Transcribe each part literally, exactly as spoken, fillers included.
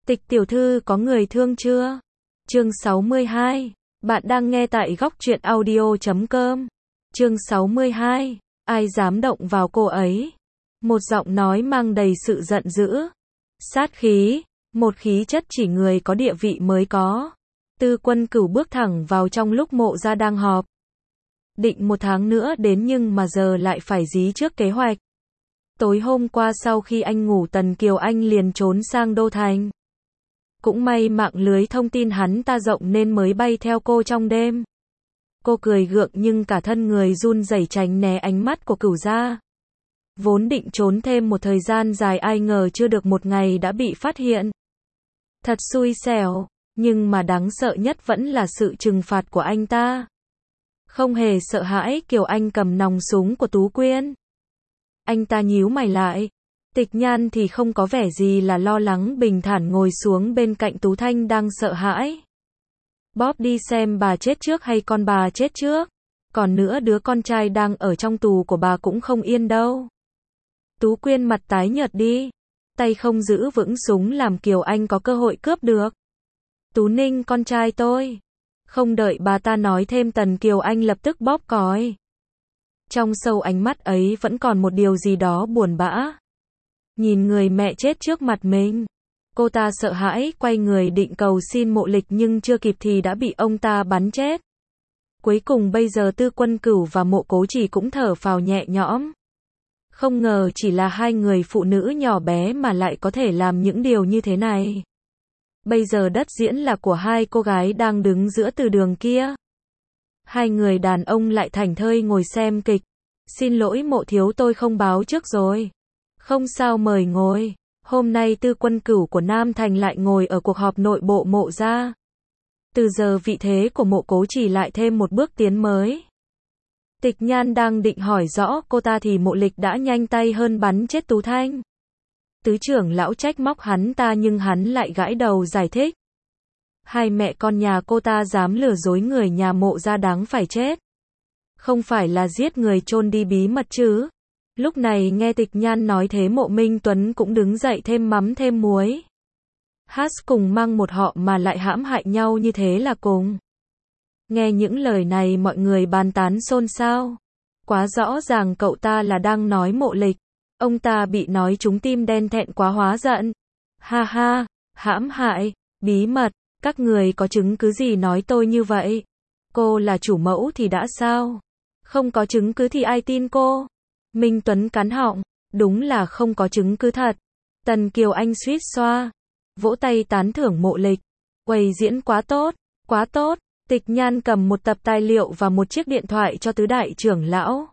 Tịch tiểu thư có người thương chưa? Chương sáu mươi hai. Bạn đang nghe tại góc truyện audio chấm com. Chương sáu mươi hai. Ai dám động vào cô ấy? Một giọng nói mang đầy sự giận dữ, sát khí, một khí chất chỉ người có địa vị mới có. Tư Quân Cửu bước thẳng vào trong lúc Mộ gia đang họp. Định một tháng nữa đến nhưng mà giờ lại phải dí trước kế hoạch. Tối hôm qua sau khi anh ngủ Tần Kiều Anh liền trốn sang Đô Thành. Cũng may mạng lưới thông tin hắn ta rộng nên mới bay theo cô trong đêm. Cô cười gượng nhưng cả thân người run rẩy tránh né ánh mắt của Cửu gia. Vốn định trốn thêm một thời gian dài ai ngờ chưa được một ngày đã bị phát hiện. Thật xui xẻo, nhưng mà đáng sợ nhất vẫn là sự trừng phạt của anh ta. Không hề sợ hãi, Kiều Anh cầm nòng súng của Tú Quyên. Anh ta nhíu mày lại. Tịch Nhan thì không có vẻ gì là lo lắng, bình thản ngồi xuống bên cạnh Tú Thanh đang sợ hãi. Bóp đi xem bà chết trước hay con bà chết trước. Còn nữa đứa con trai đang ở trong tù của bà cũng không yên đâu. Tú Quyên mặt tái nhợt đi. Tay không giữ vững súng làm Kiều Anh có cơ hội cướp được. Tú Ninh con trai tôi. Không đợi bà ta nói thêm Tần Kiều Anh lập tức bóp còi. Trong sâu ánh mắt ấy vẫn còn một điều gì đó buồn bã. Nhìn người mẹ chết trước mặt mình. Cô ta sợ hãi, quay người định cầu xin Mộ Lịch nhưng chưa kịp thì đã bị ông ta bắn chết. Cuối cùng bây giờ Tư Quân Cửu và Mộ Cố Chỉ cũng thở phào nhẹ nhõm. Không ngờ chỉ là hai người phụ nữ nhỏ bé mà lại có thể làm những điều như thế này. Bây giờ đất diễn là của hai cô gái đang đứng giữa từ đường kia. Hai người đàn ông lại thảnh thơi ngồi xem kịch. Xin lỗi Mộ thiếu, tôi không báo trước rồi. Không sao, mời ngồi. Hôm nay Tư Quân Cửu của Nam Thành lại ngồi ở cuộc họp nội bộ Mộ gia. Từ giờ vị thế của Mộ Cố Chỉ lại thêm một bước tiến mới. Tịch Nhan đang định hỏi rõ cô ta thì Mộ Lịch đã nhanh tay hơn bắn chết Tú Thanh. Tứ trưởng lão trách móc hắn ta nhưng hắn lại gãi đầu giải thích. Hai mẹ con nhà cô ta dám lừa dối người nhà Mộ gia đáng phải chết. Không phải là giết người chôn đi bí mật chứ. Lúc này nghe Tịch Nhan nói thế Mộ Minh Tuấn cũng đứng dậy thêm mắm thêm muối. Hát cùng mang một họ mà lại hãm hại nhau như thế là cùng. Nghe những lời này mọi người bàn tán xôn xao. Quá rõ ràng cậu ta là đang nói Mộ Lịch. Ông ta bị nói trúng tim đen thẹn quá hóa giận. Ha ha, hãm hại, bí mật, các người có chứng cứ gì nói tôi như vậy? Cô là chủ mẫu thì đã sao? Không có chứng cứ thì ai tin cô? Minh Tuấn cắn họng, đúng là không có chứng cứ thật. Tần Kiều Anh suýt xoa, vỗ tay tán thưởng Mộ Lịch. Quầy diễn quá tốt, quá tốt. Tịch Nhan cầm một tập tài liệu và một chiếc điện thoại cho tứ đại trưởng lão.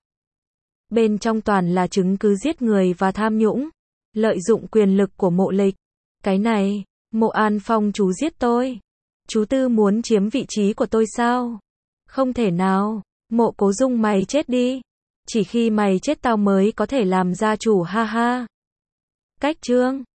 Bên trong toàn là chứng cứ giết người và tham nhũng, lợi dụng quyền lực của Mộ Lịch. Cái này, Mộ An Phong chú giết tôi. Chú Tư muốn chiếm vị trí của tôi sao? Không thể nào. Mộ Cố Dung mày chết đi. Chỉ khi mày chết tao mới có thể làm gia chủ, ha ha. Cách chương